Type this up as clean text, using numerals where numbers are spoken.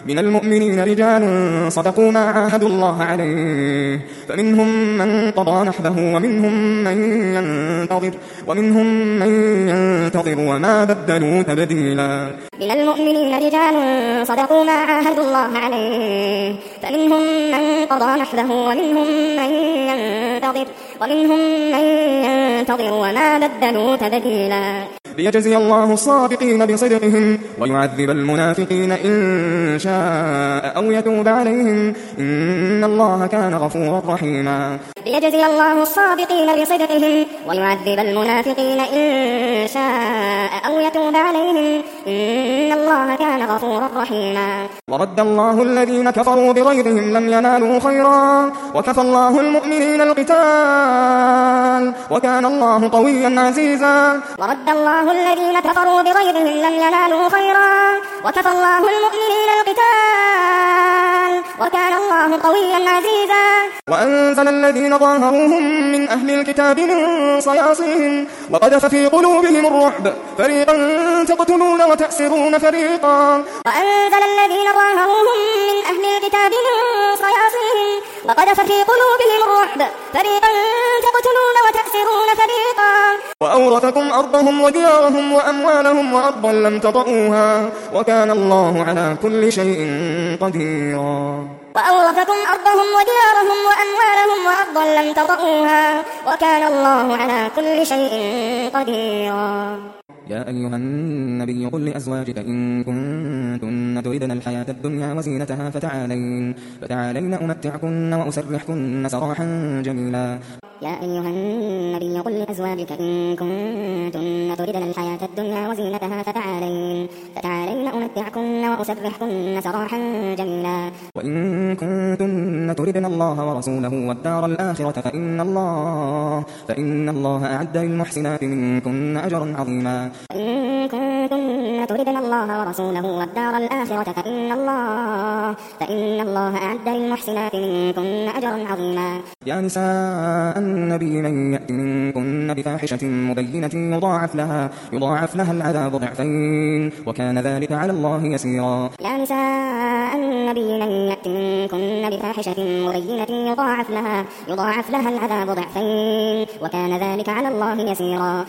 من المؤمنين رجال صدقوا ما عاهدوا الله عليه فمنهم من قضى نحبه ومنهم من ينتظر وما بدلوا تبديلا. من المؤمنين رجال صدقوا ما عاهدوا الله عليه فمنهم من قضى نحبه ومنهم من ينتظر وما بدلوا تبديلا. ليجزي الله الصادقين بصدقهم ويعذب المنافقين إن شاء أو يتوب عليهم إن الله كان غفورا رحيما. ليجزي الله الصادقين بصدقهم ويعذب المنافقين إن شاء أو يتوب عليهم إن الله كان غفورا رحيما. ورد الله الذين كفروا بغيظهم لم ينالوا خيرا وكفى الله المؤمنين القتال وكان الله قويا عزيزا. ورد الله الذين كفروا بغيظهم لم ينالوا خيرا وكفى الله المؤمنين القتال وكان الله قويا عزيزا. وأنزل الذين ظاهروهم من أهل الكتاب من صياصيهم وقذف في قلوبهم الرعب فريقا تقتلون وتأسرون فريقا. وأنزل الذين ظاهروهم من أهل الكتاب من صياصيهم وقذف في قلوبهم الرعب فريقا تقتلون وتأسرون فريقا. وأورثكم أرضهم وديارهم وأموالهم وأرضا لم تطئوها وكان الله على كل شيء قديرا. وأورثكم أرضهم وديارهم وأموالهم وأرضا لم تطئوها وكان الله على كل شيء قديرا. يا أيها النبي قل لأزواجك إن كنتن تردن الحياة الدنيا وزينتها فتعالين أمتعكن وأسرحكن سراحا جميلا. يا أيها النبي قل لأزواجك إن كنتن تردن الحياة الدنيا وزينتها فتعالين أمتعكن وأسرحكن سراحا جميلا. وإن كنتن تردن الله ورسوله والدار الآخرة فإن الله أعد للمحسنات منكن أجرا عظيما. إن كنتن تردن الله ورسوله والدار الآخرة فإن الله أعد للمحسنات منكن أجرا عظيما. يا نساء النبي من يأت منكن بفاحشة مبينة يضاعف لها العذاب ضعفين وكان ذلك على الله يسيرا. يا نساء النبي من يأت منكن بفاحشة مبينة يضاعف لها العذاب ضعفين وكان ذلك على الله يسيرا.